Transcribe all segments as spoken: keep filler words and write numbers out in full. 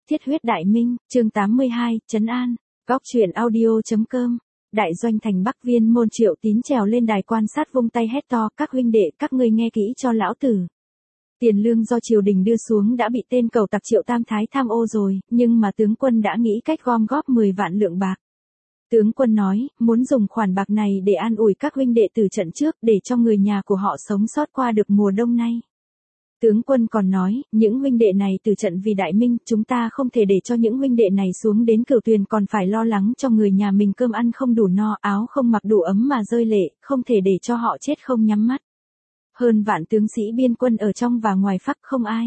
Thiết huyết đại minh, chương tám mươi hai, Trấn An, góc truyện audio.com. Đại doanh thành Bắc Viên môn Triệu Tín trèo lên đài quan sát vung tay hét to, các huynh đệ, các ngươi nghe kỹ cho lão tử. Tiền lương do triều đình đưa xuống đã bị tên cầu tặc Triệu Tam Thái tham ô rồi, nhưng mà tướng quân đã nghĩ cách gom góp mười vạn lượng bạc. Tướng quân nói, muốn dùng khoản bạc này để an ủi các huynh đệ từ trận trước, để cho người nhà của họ sống sót qua được mùa đông nay. Tướng quân còn nói, những huynh đệ này từ trận vì đại minh, chúng ta không thể để cho những huynh đệ này xuống đến cửu tuyền còn phải lo lắng cho người nhà mình cơm ăn không đủ no, áo không mặc đủ ấm mà rơi lệ, không thể để cho họ chết không nhắm mắt. Hơn vạn tướng sĩ biên quân ở trong và ngoài Phắc không ai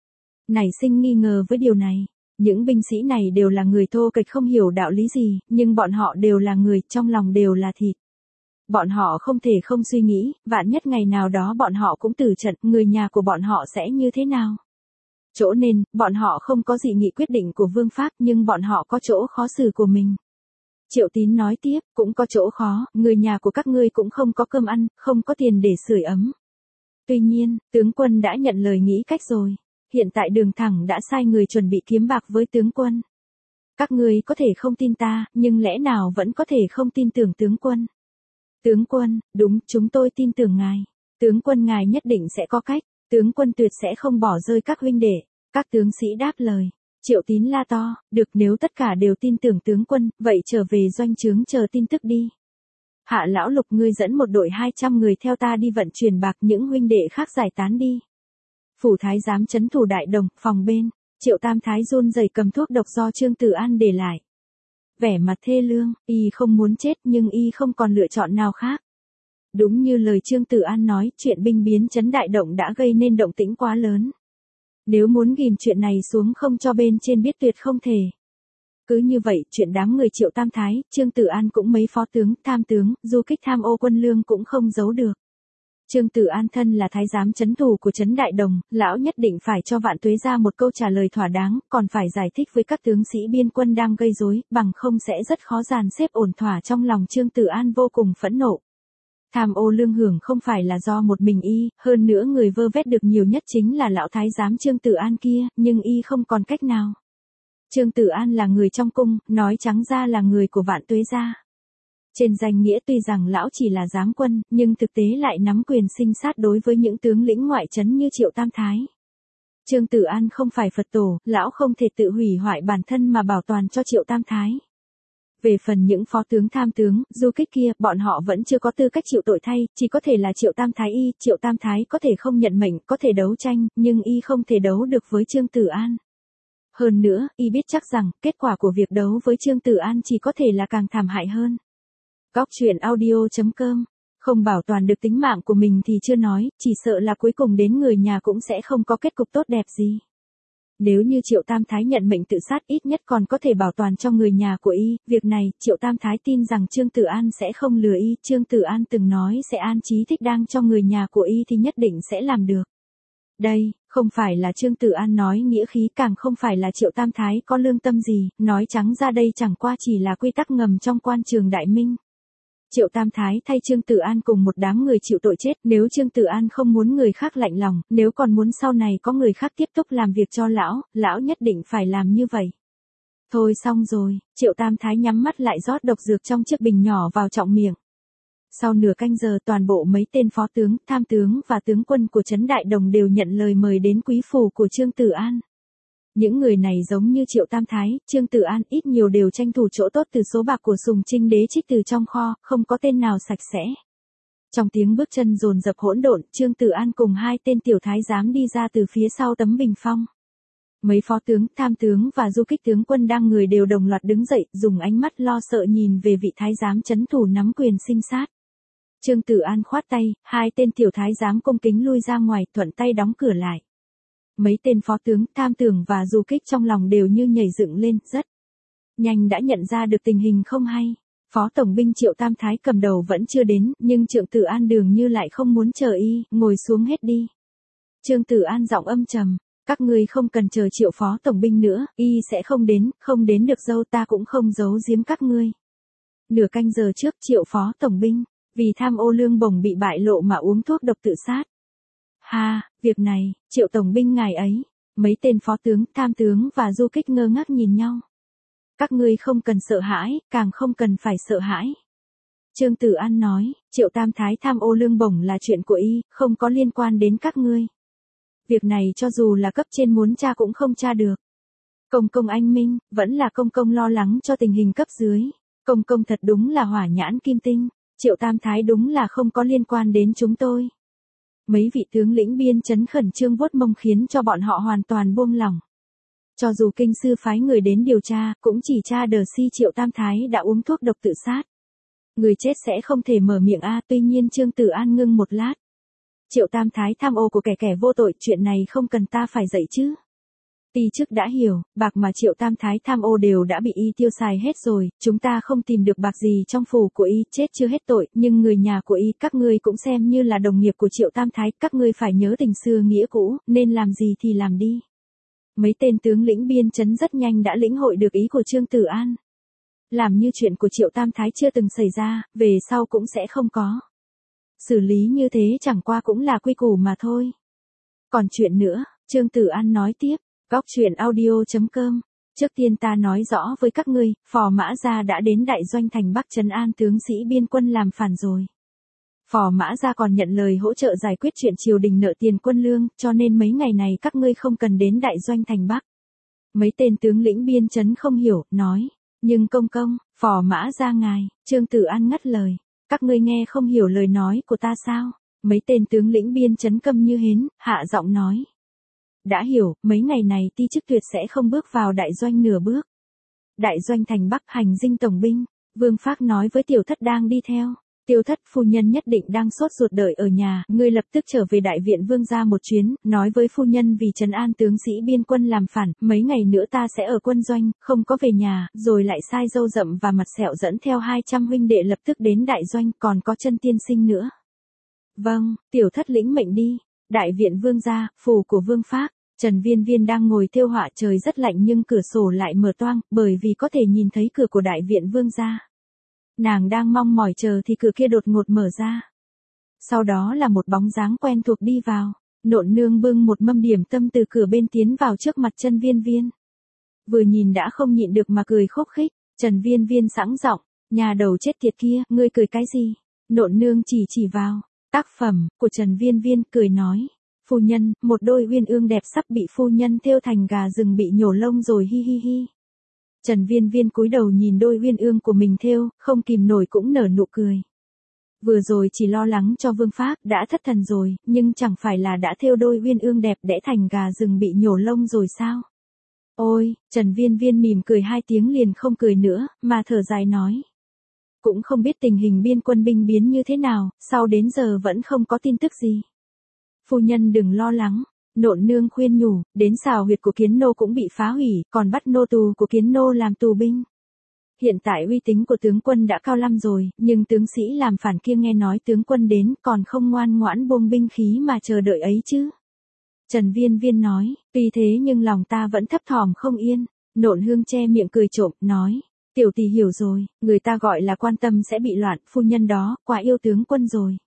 nảy sinh nghi ngờ với điều này. Những binh sĩ này đều là người thô kệch không hiểu đạo lý gì, nhưng bọn họ đều là người, trong lòng đều là thịt. Bọn họ không thể không suy nghĩ, vạn nhất ngày nào đó bọn họ cũng tử trận, người nhà của bọn họ sẽ như thế nào? Chỗ nên, bọn họ không có dị nghị quyết định của Vương Phác, nhưng bọn họ có chỗ khó xử của mình. Triệu Tín nói tiếp, cũng có chỗ khó, người nhà của các ngươi cũng không có cơm ăn, không có tiền để sưởi ấm. Tuy nhiên, tướng quân đã nhận lời nghĩ cách rồi. Hiện tại Đường Thẳng đã sai người chuẩn bị kiếm bạc với tướng quân. Các ngươi có thể không tin ta, nhưng lẽ nào vẫn có thể không tin tưởng tướng quân? Tướng quân, đúng, chúng tôi tin tưởng ngài. Tướng quân ngài nhất định sẽ có cách. Tướng quân tuyệt sẽ không bỏ rơi các huynh đệ. Các tướng sĩ đáp lời. Triệu Tín la to, được, nếu tất cả đều tin tưởng tướng quân, vậy trở về doanh trướng chờ tin tức đi. Hạ lão Lục, ngươi dẫn một đội hai trăm người theo ta đi vận chuyển bạc, những huynh đệ khác giải tán đi. Phủ thái giám trấn thủ đại đồng, phòng bên, Triệu Tam Thái run rẩy cầm thuốc độc do Trương Tử An để lại. Vẻ mặt thê lương, y không muốn chết nhưng y không còn lựa chọn nào khác. Đúng như lời Trương Tử An nói, chuyện binh biến trấn đại động đã gây nên động tĩnh quá lớn. Nếu muốn ghim chuyện này xuống không cho bên trên biết tuyệt không thể. Cứ như vậy, chuyện đám người Triệu Tam Thái, Trương Tử An cũng mấy phó tướng, tham tướng, du kích tham ô quân lương cũng không giấu được. Trương Tử An thân là thái giám trấn thủ của trấn Đại Đồng, lão nhất định phải cho Vạn Tuế ra một câu trả lời thỏa đáng, còn phải giải thích với các tướng sĩ biên quân đang gây rối, bằng không sẽ rất khó dàn xếp ổn thỏa. Trong lòng Trương Tử An vô cùng phẫn nộ. Tham ô lương hưởng không phải là do một mình y, hơn nữa người vơ vét được nhiều nhất chính là lão thái giám Trương Tử An kia, nhưng y không còn cách nào. Trương Tử An là người trong cung, nói trắng ra là người của Vạn Tuế gia. Trên danh nghĩa tuy rằng lão chỉ là giám quân, nhưng thực tế lại nắm quyền sinh sát đối với những tướng lĩnh ngoại trấn như Triệu Tam Thái. Trương Tử An không phải Phật tổ, lão không thể tự hủy hoại bản thân mà bảo toàn cho Triệu Tam Thái. Về phần những phó tướng tham tướng, du kích kia, bọn họ vẫn chưa có tư cách chịu tội thay, chỉ có thể là Triệu Tam Thái y, Triệu Tam Thái có thể không nhận mệnh, có thể đấu tranh, nhưng y không thể đấu được với Trương Tử An. Hơn nữa, y biết chắc rằng, kết quả của việc đấu với Trương Tử An chỉ có thể là càng thảm hại hơn. Góc truyện audio.com, không bảo toàn được tính mạng của mình thì chưa nói, chỉ sợ là cuối cùng đến người nhà cũng sẽ không có kết cục tốt đẹp gì. Nếu như Triệu Tam Thái nhận mệnh tự sát, ít nhất còn có thể bảo toàn cho người nhà của y, việc này, Triệu Tam Thái tin rằng Trương Tử An sẽ không lừa y, Trương Tử An từng nói sẽ an trí thích đang cho người nhà của y thì nhất định sẽ làm được. Đây, không phải là Trương Tử An nói nghĩa khí, càng không phải là Triệu Tam Thái có lương tâm gì, nói trắng ra đây chẳng qua chỉ là quy tắc ngầm trong quan trường đại minh. Triệu Tam Thái thay Trương Tử An cùng một đám người chịu tội chết, nếu Trương Tử An không muốn người khác lạnh lòng, nếu còn muốn sau này có người khác tiếp tục làm việc cho lão, lão nhất định phải làm như vậy. Thôi xong rồi, Triệu Tam Thái nhắm mắt lại rót độc dược trong chiếc bình nhỏ vào trọng miệng. Sau nửa canh giờ toàn bộ mấy tên phó tướng, tham tướng và tướng quân của trấn Đại Đồng đều nhận lời mời đến quý phủ của Trương Tử An. Những người này giống như Triệu Tam Thái, Trương Tử An ít nhiều đều tranh thủ chỗ tốt từ số bạc của Sùng Trinh Đế trích từ trong kho, không có tên nào sạch sẽ. Trong tiếng bước chân dồn dập hỗn độn, Trương Tử An cùng hai tên tiểu thái giám đi ra từ phía sau tấm bình phong. Mấy phó tướng, tham tướng và du kích tướng quân đang người đều đồng loạt đứng dậy, dùng ánh mắt lo sợ nhìn về vị thái giám trấn thủ nắm quyền sinh sát. Trương Tử An khoát tay, hai tên tiểu thái giám cung kính lui ra ngoài, thuận tay đóng cửa lại. Mấy tên phó tướng, tham tưởng và du kích trong lòng đều như nhảy dựng lên, rất nhanh đã nhận ra được tình hình không hay. Phó tổng binh Triệu Tam Thái cầm đầu vẫn chưa đến, nhưng Trương Tử An dường như lại không muốn chờ y, ngồi xuống hết đi. Trương Tử An giọng âm trầm, các ngươi không cần chờ Triệu phó tổng binh nữa, y sẽ không đến, không đến được dâu ta cũng không giấu giếm các ngươi. Nửa canh giờ trước Triệu phó tổng binh, vì tham ô lương bổng bị bại lộ mà uống thuốc độc tự sát. Ha, việc này, Triệu tổng binh ngài ấy, Mấy tên phó tướng, tham tướng và du kích ngơ ngác nhìn nhau. Các ngươi không cần sợ hãi, càng không cần phải sợ hãi. Trương Tử An nói, Triệu Tam Thái tham ô lương bổng là chuyện của y, không có liên quan đến các ngươi. Việc này cho dù là cấp trên muốn tra cũng không tra được. Công công anh minh, vẫn là công công lo lắng cho tình hình cấp dưới. Công công thật đúng là hỏa nhãn kim tinh, Triệu Tam Thái đúng là không có liên quan đến chúng tôi. Mấy vị tướng lĩnh biên chấn khẩn trương vuốt mông khiến cho bọn họ hoàn toàn buông lỏng. Cho dù kinh sư phái người đến điều tra, cũng chỉ tra đờ si Triệu Tam Thái đã uống thuốc độc tự sát. Người chết sẽ không thể mở miệng a, tuy nhiên Trương Tử An ngưng một lát. Triệu Tam Thái tham ô của kẻ kẻ vô tội, chuyện này không cần ta phải dạy chứ. Ti chức đã hiểu, bạc mà Triệu Tam Thái tham ô đều đã bị y tiêu xài hết rồi, chúng ta không tìm được bạc gì trong phủ của y, chết chưa hết tội, nhưng người nhà của y, các ngươi cũng xem như là đồng nghiệp của Triệu Tam Thái, các ngươi phải nhớ tình xưa nghĩa cũ, nên làm gì thì làm đi. Mấy tên tướng lĩnh biên chấn rất nhanh đã lĩnh hội được ý của Trương Tử An. Làm như chuyện của Triệu Tam Thái chưa từng xảy ra, về sau cũng sẽ không có. Xử lý như thế chẳng qua cũng là quy củ mà thôi. Còn chuyện nữa, Trương Tử An nói tiếp, góc truyện audio chấm com. Trước tiên ta nói rõ với các ngươi, Phò Mã Gia đã đến đại doanh thành Bắc trấn an tướng sĩ biên quân làm phản rồi. Phò Mã Gia còn nhận lời hỗ trợ giải quyết chuyện triều đình nợ tiền quân lương, cho nên mấy ngày này các ngươi không cần đến đại doanh thành Bắc. Mấy tên tướng lĩnh biên chấn không hiểu, nói, nhưng công công, Phò Mã Gia ngài, Trương Tử An ngắt lời, các ngươi nghe không hiểu lời nói của ta sao? Mấy tên tướng lĩnh biên chấn câm như hến, hạ giọng nói. Đã hiểu, mấy ngày này ti chức tuyệt sẽ không bước vào đại doanh nửa bước. Đại doanh thành Bắc hành dinh tổng binh, Vương Phác nói với tiểu thất đang đi theo. Tiêu thất phu nhân nhất định đang sốt ruột đợi ở nhà, ngươi lập tức trở về đại viện vương gia một chuyến, nói với phu nhân vì trấn an tướng sĩ biên quân làm phản, mấy ngày nữa ta sẽ ở quân doanh, không có về nhà, rồi lại sai dâu rậm và mặt sẹo dẫn theo hai trăm huynh đệ lập tức đến đại doanh, còn có chân tiên sinh nữa. Vâng, tiểu thất lĩnh mệnh đi. Đại viện vương gia, phủ của Vương Phác, Trần Viên Viên đang ngồi thêu họa, trời rất lạnh nhưng cửa sổ lại mở toang, bởi vì có thể nhìn thấy cửa của đại viện vương gia. Nàng đang mong mỏi chờ thì cửa kia đột ngột mở ra. Sau đó là một bóng dáng quen thuộc đi vào, Nộn nương bưng một mâm điểm tâm từ cửa bên tiến vào trước mặt Trần Viên Viên. Vừa nhìn đã không nhịn được mà cười khúc khích, Trần Viên Viên sẵn giọng, nhà đầu chết tiệt kia, ngươi cười cái gì? Nộn nương chỉ chỉ vào tác phẩm của Trần Viên Viên, cười nói, phu nhân, một đôi uyên ương đẹp sắp bị phu nhân thêu thành gà rừng bị nhổ lông rồi, hi hi hi. Trần Viên Viên cúi đầu nhìn đôi uyên ương của mình thêu, không kìm nổi cũng nở nụ cười. Vừa rồi chỉ lo lắng cho Vương Phác đã thất thần rồi, nhưng chẳng phải là đã thêu đôi uyên ương đẹp đẽ thành gà rừng bị nhổ lông rồi sao? Ôi, Trần Viên Viên mỉm cười hai tiếng liền không cười nữa, mà thở dài nói. Cũng không biết tình hình biên quân binh biến như thế nào, sau đến giờ vẫn không có tin tức gì. Phu nhân đừng lo lắng, Nộn nương khuyên nhủ, đến xào huyệt của Kiến Nô cũng bị phá hủy, còn bắt nô tù của Kiến Nô làm tù binh. Hiện tại uy tín của tướng quân đã cao lắm rồi, nhưng tướng sĩ làm phản kia nghe nói tướng quân đến còn không ngoan ngoãn buông binh khí mà chờ đợi ấy chứ. Trần Viên Viên nói, tuy thế nhưng lòng ta vẫn thấp thỏm không yên. Nộn Hương che miệng cười trộm, nói, tiểu tỷ hiểu rồi, người ta gọi là quan tâm sẽ bị loạn, phu nhân đó, quá yêu tướng quân rồi.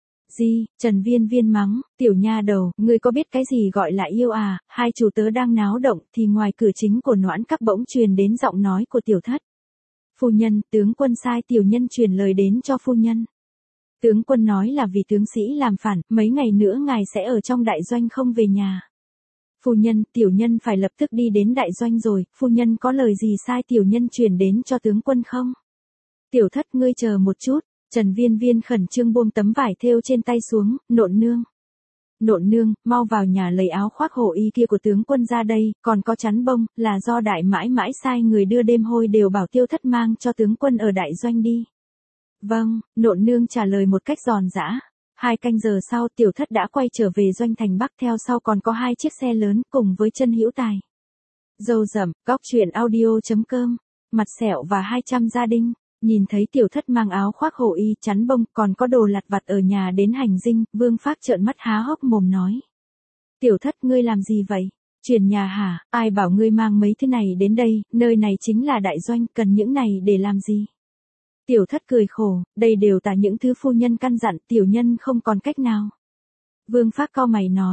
Gì, Trần Viên Viên mắng, tiểu nha đầu, ngươi có biết cái gì gọi là yêu à, hai chủ tớ đang náo động thì ngoài cửa chính của Noãn Các bỗng truyền đến giọng nói của tiểu thất. Phu nhân, tướng quân sai tiểu nhân truyền lời đến cho phu nhân. Tướng quân nói là vì tướng sĩ làm phản, mấy ngày nữa ngài sẽ ở trong đại doanh không về nhà. Phu nhân, tiểu nhân phải lập tức đi đến đại doanh rồi, phu nhân có lời gì sai tiểu nhân truyền đến cho tướng quân không? Tiểu thất ngươi chờ một chút. Trần Viên Viên khẩn trương buông tấm vải thêu trên tay xuống, Nộn nương. Nộn nương, mau vào nhà lấy áo khoác hổ y kia của tướng quân ra đây, còn có chắn bông, là do đại mãi mãi sai người đưa đêm hôi đều bảo tiêu thất mang cho tướng quân ở đại doanh đi. Vâng, Nộn nương trả lời một cách giòn giã. Hai canh giờ sau tiểu thất đã quay trở về doanh thành Bắc, theo sau còn có hai chiếc xe lớn cùng với Chân Hữu Tài. Dâu rậm, góc truyện audio chấm com, mặt sẹo và hai trăm gia đình. Nhìn thấy tiểu thất mang áo khoác hổ y chắn bông còn có đồ lặt vặt ở nhà đến hành dinh, Vương Phác trợn mắt há hốc mồm nói. Tiểu thất ngươi làm gì vậy? Chuyển nhà hả? Ai bảo ngươi mang mấy thứ này đến đây, nơi này chính là đại doanh, cần những này để làm gì? Tiểu thất cười khổ, đây đều là những thứ phu nhân căn dặn, tiểu nhân không còn cách nào. Vương Phác cau mày nói,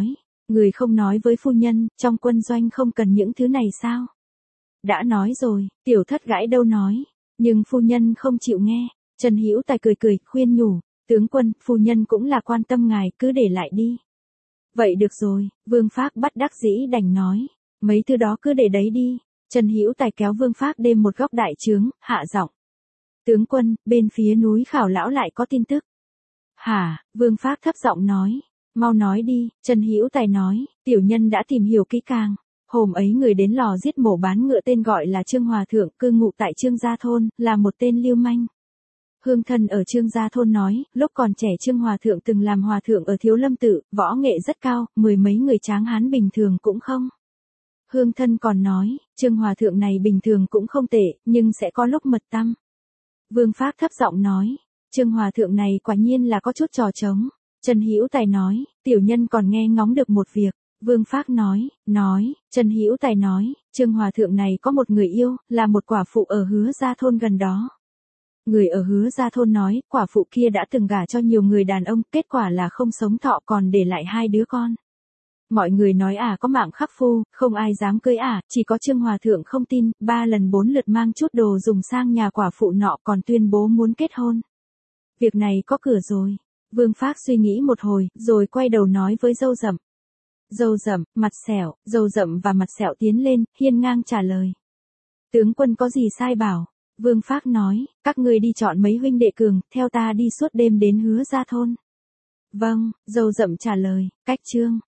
Người không nói với phu nhân, trong quân doanh không cần những thứ này sao? Đã nói rồi, tiểu thất gãi đâu nói, nhưng phu nhân không chịu nghe. Trần Hữu Tài cười cười, khuyên nhủ, tướng quân, phu nhân cũng là quan tâm ngài, cứ để lại đi. Vậy được rồi, Vương Phác bất đắc dĩ đành nói, mấy thứ đó cứ để đấy đi. Trần Hữu Tài kéo Vương Phác đến một góc đại trướng, hạ giọng. Tướng quân, bên phía núi Khảo lão lại có tin tức. Hả? Vương Phác thấp giọng nói, mau nói đi. Trần Hữu Tài nói, tiểu nhân đã tìm hiểu kỹ càng. Hôm ấy người đến lò giết mổ bán ngựa tên gọi là Trương Hòa Thượng, cư ngụ tại Trương Gia Thôn, là một tên lưu manh. Hương thân ở Trương Gia Thôn nói, lúc còn trẻ Trương Hòa Thượng từng làm hòa thượng ở Thiếu Lâm Tự, võ nghệ rất cao, mười mấy người tráng hán bình thường cũng không. Hương thân còn nói, Trương Hòa Thượng này bình thường cũng không tệ, nhưng sẽ có lúc mật tăm. Vương Phác thấp giọng nói, Trương Hòa Thượng này quả nhiên là có chút trò trống. Trần Hữu Tài nói, tiểu nhân còn nghe ngóng được một việc. Vương Phác nói, nói, Trần Hữu Tài nói, Trương Hòa Thượng này có một người yêu, là một quả phụ ở Hứa Gia Thôn gần đó. Người ở Hứa Gia Thôn nói, quả phụ kia đã từng gả cho nhiều người đàn ông, kết quả là không sống thọ còn để lại hai đứa con. Mọi người nói à có mạng khắc phu, không ai dám cưới à, chỉ có Trương Hòa Thượng không tin, ba lần bốn lượt mang chút đồ dùng sang nhà quả phụ nọ còn tuyên bố muốn kết hôn. Việc này có cửa rồi. Vương Phác suy nghĩ một hồi, rồi quay đầu nói với Dâu Dậm. Dâu Dậm, Mặt Sẹo, Dâu Dậm và Mặt Sẹo tiến lên, hiên ngang trả lời. Tướng quân có gì sai bảo? Vương Phác nói, các ngươi đi chọn mấy huynh đệ cường, theo ta đi suốt đêm đến Hứa Gia Thôn. Vâng, Dâu Dậm trả lời, cách Trương